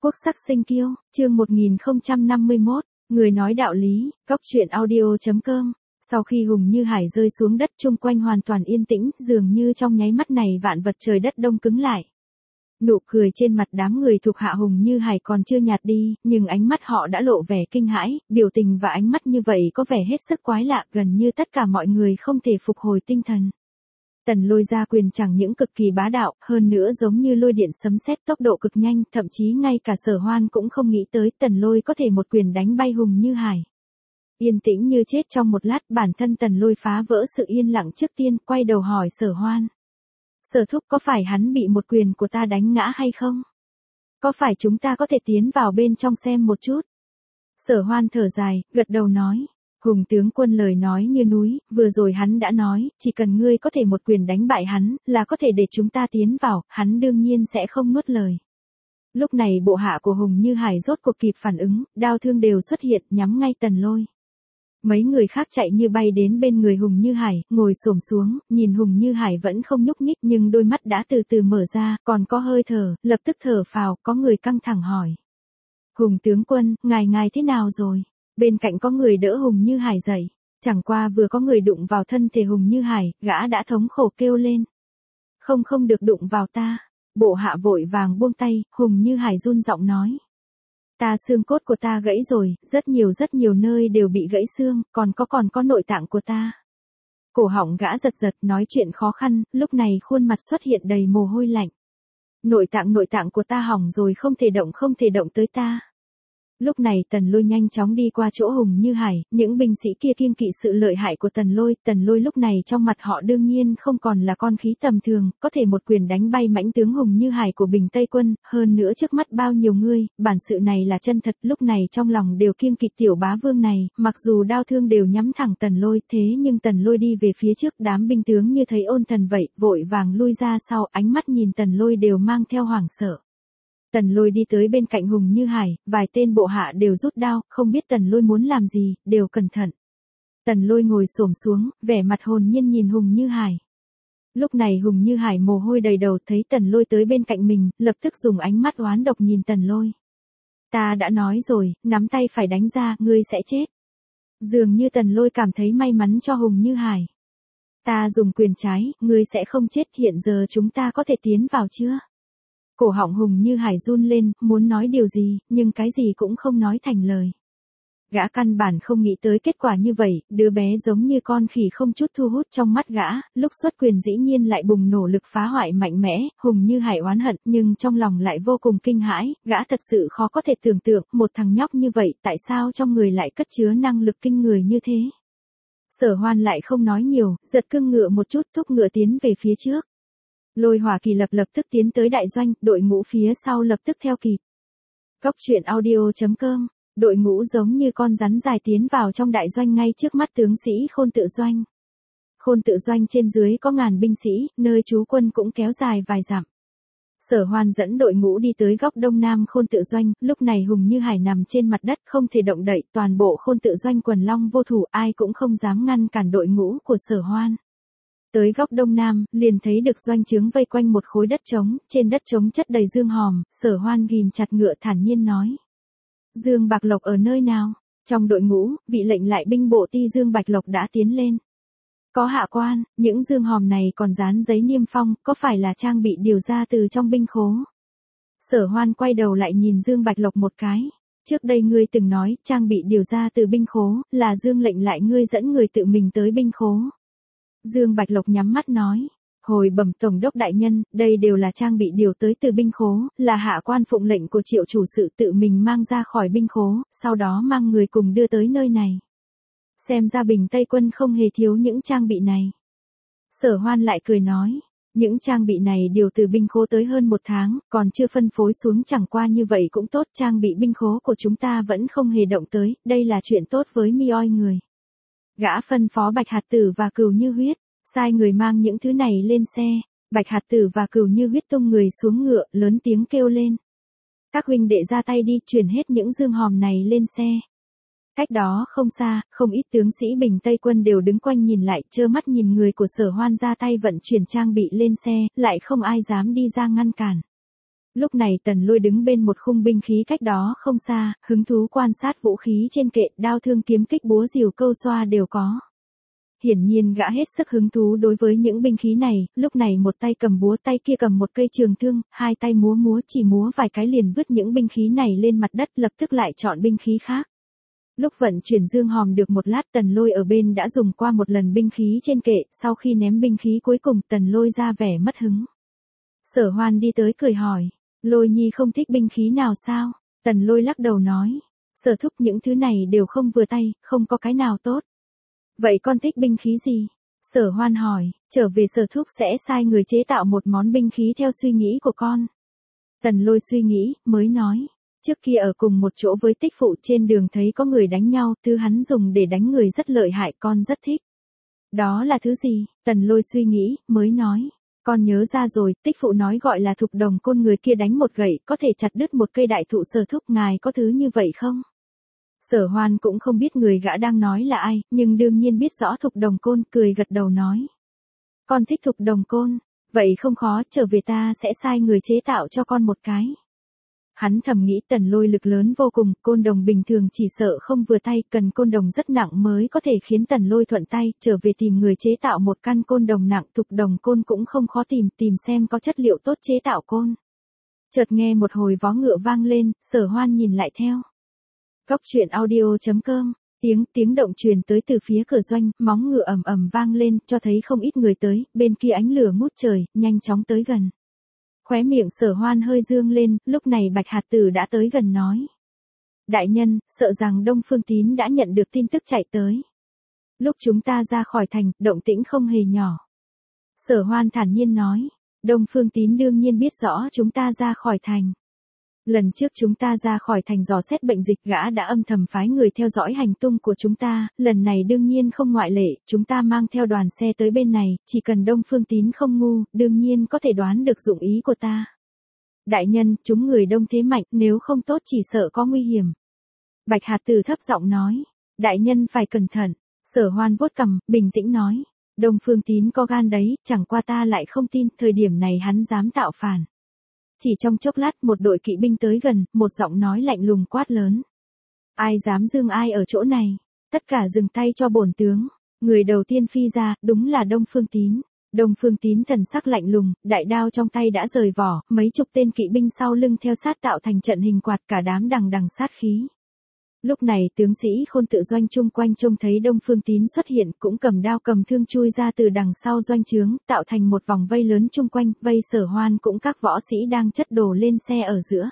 Quốc sắc sinh kiêu, chương 1051, người nói đạo lý, góc truyện audio.com. Sau khi Hùng Như Hải rơi xuống đất, chung quanh hoàn toàn yên tĩnh, dường như trong nháy mắt này vạn vật trời đất đông cứng lại. Nụ cười trên mặt đám người thuộc hạ Hùng Như Hải còn chưa nhạt đi, nhưng ánh mắt họ đã lộ vẻ kinh hãi, biểu tình và ánh mắt như vậy có vẻ hết sức quái lạ, gần như tất cả mọi người không thể phục hồi tinh thần. Tần Lôi ra quyền chẳng những cực kỳ bá đạo, hơn nữa giống như lôi điện sấm sét, tốc độ cực nhanh, thậm chí ngay cả Sở Hoan cũng không nghĩ tới Tần Lôi có thể một quyền đánh bay Hùng Như Hải. Yên tĩnh như chết trong một lát, bản thân Tần Lôi phá vỡ sự yên lặng trước tiên, quay đầu hỏi Sở Hoan. Sở thúc, có phải hắn bị một quyền của ta đánh ngã hay không? Có phải chúng ta có thể tiến vào bên trong xem một chút? Sở Hoan thở dài, gật đầu nói. Hùng tướng quân lời nói như núi, vừa rồi hắn đã nói, chỉ cần ngươi có thể một quyền đánh bại hắn, là có thể để chúng ta tiến vào, hắn đương nhiên sẽ không nuốt lời. Lúc này bộ hạ của Hùng Như Hải rốt cuộc kịp phản ứng, đao thương đều xuất hiện, nhắm ngay Tần Lôi. Mấy người khác chạy như bay đến bên người Hùng Như Hải, ngồi xổm xuống, nhìn Hùng Như Hải vẫn không nhúc nhích nhưng đôi mắt đã từ từ mở ra, còn có hơi thở, lập tức thở phào, có người căng thẳng hỏi. Hùng tướng quân, ngài thế nào rồi? Bên cạnh có người đỡ Hùng Như Hải dậy, chẳng qua vừa có người đụng vào thân thể Hùng Như Hải, gã đã thống khổ kêu lên. Không được đụng vào ta. Bộ hạ vội vàng buông tay, Hùng Như Hải run giọng nói. Xương cốt của ta gãy rồi, rất nhiều nơi đều bị gãy xương, còn có nội tạng của ta. Cổ họng gã giật nói chuyện khó khăn, lúc này khuôn mặt xuất hiện đầy mồ hôi lạnh. Nội tạng của ta hỏng rồi, không thể động tới ta. Lúc này Tần Lôi nhanh chóng đi qua chỗ Hùng Như Hải, những binh sĩ kia kiêng kỵ sự lợi hại của Tần Lôi lúc này trong mặt họ đương nhiên không còn là con khí tầm thường, có thể một quyền đánh bay mãnh tướng Hùng Như Hải của Bình Tây Quân, hơn nữa trước mắt bao nhiêu người, bản sự này là chân thật, lúc này trong lòng đều kiêng kỵ tiểu bá vương này, mặc dù đao thương đều nhắm thẳng Tần Lôi, thế nhưng Tần Lôi đi về phía trước, đám binh tướng như thấy ôn thần vậy, vội vàng lui ra sau, ánh mắt nhìn Tần Lôi đều mang theo hoảng sợ. Tần Lôi đi tới bên cạnh Hùng Như Hải, vài tên bộ hạ đều rút đao, không biết Tần Lôi muốn làm gì, đều cẩn thận. Tần Lôi ngồi xổm xuống, vẻ mặt hồn nhiên nhìn Hùng Như Hải. Lúc này Hùng Như Hải mồ hôi đầy đầu, thấy Tần Lôi tới bên cạnh mình, lập tức dùng ánh mắt oán độc nhìn Tần Lôi. Ta đã nói rồi, nắm tay phải đánh ra, ngươi sẽ chết. Dường như Tần Lôi cảm thấy may mắn cho Hùng Như Hải. Ta dùng quyền trái, ngươi sẽ không chết, hiện giờ chúng ta có thể tiến vào chưa? Cổ họng Hùng Như Hải run lên, muốn nói điều gì, nhưng cái gì cũng không nói thành lời. Gã căn bản không nghĩ tới kết quả như vậy, đứa bé giống như con khỉ không chút thu hút trong mắt gã, lúc xuất quyền dĩ nhiên lại bùng nổ lực phá hoại mạnh mẽ, Hùng Như Hải oán hận, nhưng trong lòng lại vô cùng kinh hãi, gã thật sự khó có thể tưởng tượng, một thằng nhóc như vậy, tại sao trong người lại cất chứa năng lực kinh người như thế. Sở Hoan lại không nói nhiều, giật cương ngựa một chút, thúc ngựa tiến về phía trước. Lôi Hỏa Kỳ lập tức tiến tới đại doanh, đội ngũ phía sau lập tức theo kịp. Góc truyện audio.com, đội ngũ giống như con rắn dài tiến vào trong đại doanh ngay trước mắt tướng sĩ Khôn Tự Doanh. Khôn Tự Doanh trên dưới có ngàn binh sĩ, nơi trú quân cũng kéo dài vài dặm. Sở Hoan dẫn đội ngũ đi tới góc đông nam Khôn Tự Doanh, lúc này Hùng Như Hải nằm trên mặt đất không thể động đậy, toàn bộ Khôn Tự Doanh quần long vô thủ, ai cũng không dám ngăn cản đội ngũ của Sở Hoan. Tới góc đông nam, liền thấy được doanh trướng vây quanh một khối đất trống, trên đất trống chất đầy dương hòm, Sở Hoan ghim chặt ngựa thản nhiên nói. Dương Bạc Lộc ở nơi nào? Trong đội ngũ, vị lệnh lại binh bộ ti Dương Bạch Lộc đã tiến lên. Có hạ quan, những dương hòm này còn dán giấy niêm phong, có phải là trang bị điều ra từ trong binh khố? Sở Hoan quay đầu lại nhìn Dương Bạch Lộc một cái. Trước đây ngươi từng nói, trang bị điều ra từ binh khố, là Dương lệnh lại ngươi dẫn người tự mình tới binh khố. Dương Bạch Lộc nhắm mắt nói, hồi bẩm tổng đốc đại nhân, đây đều là trang bị điều tới từ binh khố, là hạ quan phụng lệnh của Triệu chủ sự tự mình mang ra khỏi binh khố, sau đó mang người cùng đưa tới nơi này. Xem ra Bình Tây Quân không hề thiếu những trang bị này. Sở Hoan lại cười nói, những trang bị này điều từ binh khố tới hơn một tháng, còn chưa phân phối xuống, chẳng qua như vậy cũng tốt, trang bị binh khố của chúng ta vẫn không hề động tới, đây là chuyện tốt với mi người. Gã phân phó Bạch Hạt Tử và Cửu Như Huyết, sai người mang những thứ này lên xe. Bạch Hạt Tử và Cửu Như Huyết tung người xuống ngựa, lớn tiếng kêu lên. Các huynh đệ ra tay đi, chuyển hết những dương hòm này lên xe. Cách đó không xa, không ít tướng sĩ Bình Tây Quân đều đứng quanh nhìn lại, trơ mắt nhìn người của Sở Hoan ra tay vận chuyển trang bị lên xe, lại không ai dám đi ra ngăn cản. Lúc này Tần Lôi đứng bên một khung binh khí cách đó không xa, hứng thú quan sát vũ khí trên kệ, đao thương kiếm kích búa rìu câu xoa đều có. Hiển nhiên gã hết sức hứng thú đối với những binh khí này, lúc này một tay cầm búa tay kia cầm một cây trường thương, hai tay chỉ múa vài cái liền vứt những binh khí này lên mặt đất lập tức lại chọn binh khí khác. Lúc vận chuyển dương hòm được một lát Tần Lôi ở bên đã dùng qua một lần binh khí trên kệ, sau khi ném binh khí cuối cùng Tần Lôi ra vẻ mất hứng. Sở Hoan đi tới cười hỏi, Lôi Nhi không thích binh khí nào sao? Tần Lôi lắc đầu nói, Sở thúc những thứ này đều không vừa tay, không có cái nào tốt. Vậy con thích binh khí gì? Sở Hoan hỏi, trở về Sở thúc sẽ sai người chế tạo một món binh khí theo suy nghĩ của con. Tần Lôi suy nghĩ, mới nói, trước kia ở cùng một chỗ với Tích Phụ trên đường thấy có người đánh nhau, thứ hắn dùng để đánh người rất lợi hại con rất thích. Đó là thứ gì? Tần Lôi suy nghĩ, mới nói, con nhớ ra rồi, Tích Phụ nói gọi là thục đồng côn, người kia đánh một gậy có thể chặt đứt một cây đại thụ. Sở thúc ngài có thứ như vậy không? Sở Hoan cũng không biết người gã đang nói là ai, nhưng đương nhiên biết rõ thục đồng côn, cười gật đầu nói. Con thích thục đồng côn, vậy không khó, trở về ta sẽ sai người chế tạo cho con một cái. Hắn thầm nghĩ Tần Lôi lực lớn vô cùng, côn đồng bình thường chỉ sợ không vừa tay, cần côn đồng rất nặng mới có thể khiến Tần Lôi thuận tay, trở về tìm người chế tạo một căn côn đồng nặng. Thục đồng côn cũng không khó tìm xem có chất liệu tốt chế tạo côn. Chợt nghe một hồi vó ngựa vang lên, Sở Hoan nhìn lại theo. Góc truyện audio.com, tiếng động truyền tới từ phía cửa doanh, móng ngựa ầm ầm vang lên, cho thấy không ít người tới, bên kia ánh lửa ngút trời, nhanh chóng tới gần. Khóe miệng Sở Hoan hơi dương lên, lúc này Bạch Hạt Tử đã tới gần nói. Đại nhân, sợ rằng Đông Phương Tín đã nhận được tin tức chạy tới. Lúc chúng ta ra khỏi thành, động tĩnh không hề nhỏ. Sở Hoan thản nhiên nói, Đông Phương Tín đương nhiên biết rõ chúng ta ra khỏi thành. Lần trước chúng ta ra khỏi thành dò xét bệnh dịch, gã đã âm thầm phái người theo dõi hành tung của chúng ta, lần này đương nhiên không ngoại lệ, chúng ta mang theo đoàn xe tới bên này, chỉ cần Đông Phương Tín không ngu, đương nhiên có thể đoán được dụng ý của ta. Đại nhân, chúng người đông thế mạnh, nếu không tốt chỉ sợ có nguy hiểm. Bạch Hạt Tử thấp giọng nói, đại nhân phải cẩn thận. Sở Hoan vuốt cằm, bình tĩnh nói, Đông Phương Tín có gan đấy, chẳng qua ta lại không tin, thời điểm này hắn dám tạo phản. Chỉ trong chốc lát một đội kỵ binh tới gần, một giọng nói lạnh lùng quát lớn. Ai dám dương ai ở chỗ này? Tất cả dừng tay cho bổn tướng. Người đầu tiên phi ra, đúng là Đông Phương Tín. Đông Phương Tín thần sắc lạnh lùng, đại đao trong tay đã rời vỏ, mấy chục tên kỵ binh sau lưng theo sát tạo thành trận hình quạt, cả đám đằng đằng sát khí. Lúc này tướng sĩ Khôn Tự doanh chung quanh trông thấy Đông Phương Tín xuất hiện, cũng cầm đao cầm thương chui ra từ đằng sau doanh trướng, tạo thành một vòng vây lớn chung quanh, vây Sở Hoan cũng các võ sĩ đang chất đồ lên xe ở giữa.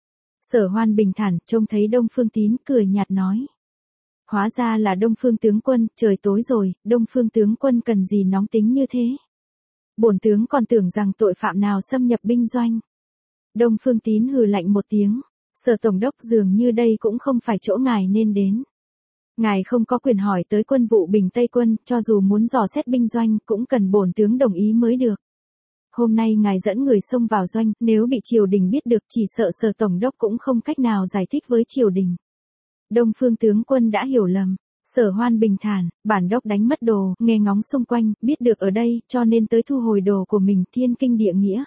Sở Hoan bình thản, trông thấy Đông Phương Tín, cười nhạt nói. Hóa ra là Đông Phương tướng quân, trời tối rồi, Đông Phương tướng quân cần gì nóng tính như thế? Bổn tướng còn tưởng rằng tội phạm nào xâm nhập binh doanh. Đông Phương Tín hừ lạnh một tiếng. Sở tổng đốc, dường như đây cũng không phải chỗ ngài nên đến. Ngài không có quyền hỏi tới quân vụ Bình Tây quân, cho dù muốn dò xét binh doanh cũng cần bổn tướng đồng ý mới được. Hôm nay ngài dẫn người xông vào doanh, nếu bị triều đình biết được chỉ sợ Sở tổng đốc cũng không cách nào giải thích với triều đình. Đông Phương tướng quân đã hiểu lầm. Sở Hoan bình thản, bản đốc đánh mất đồ, nghe ngóng xung quanh, biết được ở đây, cho nên tới thu hồi đồ của mình, thiên kinh địa nghĩa.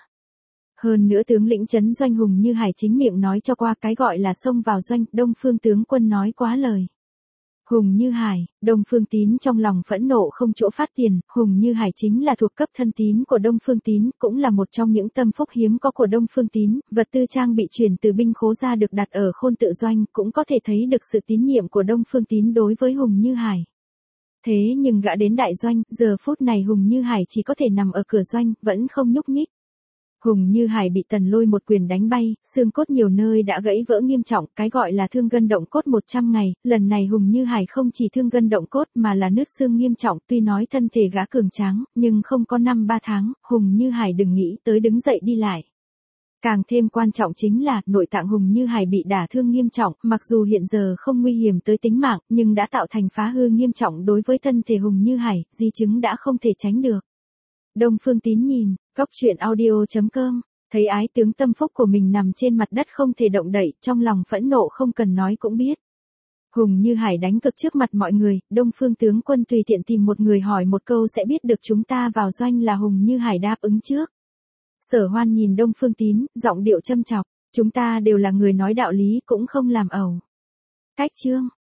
Hơn nữa tướng lĩnh trấn doanh Hùng Như Hải chính miệng nói cho qua, cái gọi là xông vào doanh, Đông Phương tướng quân nói quá lời. Hùng Như Hải, Đông Phương Tín trong lòng phẫn nộ không chỗ phát tiền, Hùng Như Hải chính là thuộc cấp thân tín của Đông Phương Tín, cũng là một trong những tâm phúc hiếm có của Đông Phương Tín, vật tư trang bị chuyển từ binh khố ra được đặt ở Khôn Tự doanh, cũng có thể thấy được sự tín nhiệm của Đông Phương Tín đối với Hùng Như Hải. Thế nhưng gã đến đại doanh, giờ phút này Hùng Như Hải chỉ có thể nằm ở cửa doanh, vẫn không nhúc nhích. Hùng Như Hải bị Tần Lôi một quyền đánh bay, xương cốt nhiều nơi đã gãy vỡ nghiêm trọng, cái gọi là thương gân động cốt 100 ngày, lần này Hùng Như Hải không chỉ thương gân động cốt mà là nứt xương nghiêm trọng, tuy nói thân thể gã cường tráng, nhưng không có 5-3 tháng, Hùng Như Hải đừng nghĩ tới đứng dậy đi lại. Càng thêm quan trọng chính là, nội tạng Hùng Như Hải bị đả thương nghiêm trọng, mặc dù hiện giờ không nguy hiểm tới tính mạng, nhưng đã tạo thành phá hư nghiêm trọng đối với thân thể Hùng Như Hải, di chứng đã không thể tránh được. Đông Phương Tín nhìn, góc truyện audio.com, thấy ái tướng tâm phúc của mình nằm trên mặt đất không thể động đậy, trong lòng phẫn nộ không cần nói cũng biết. Hùng Như Hải đánh cực trước mặt mọi người, Đông Phương tướng quân tùy tiện tìm một người hỏi một câu sẽ biết được chúng ta vào doanh là Hùng Như Hải đáp ứng trước. Sở Hoan nhìn Đông Phương Tín, giọng điệu châm chọc, chúng ta đều là người nói đạo lý cũng không làm ẩu. Cách chương.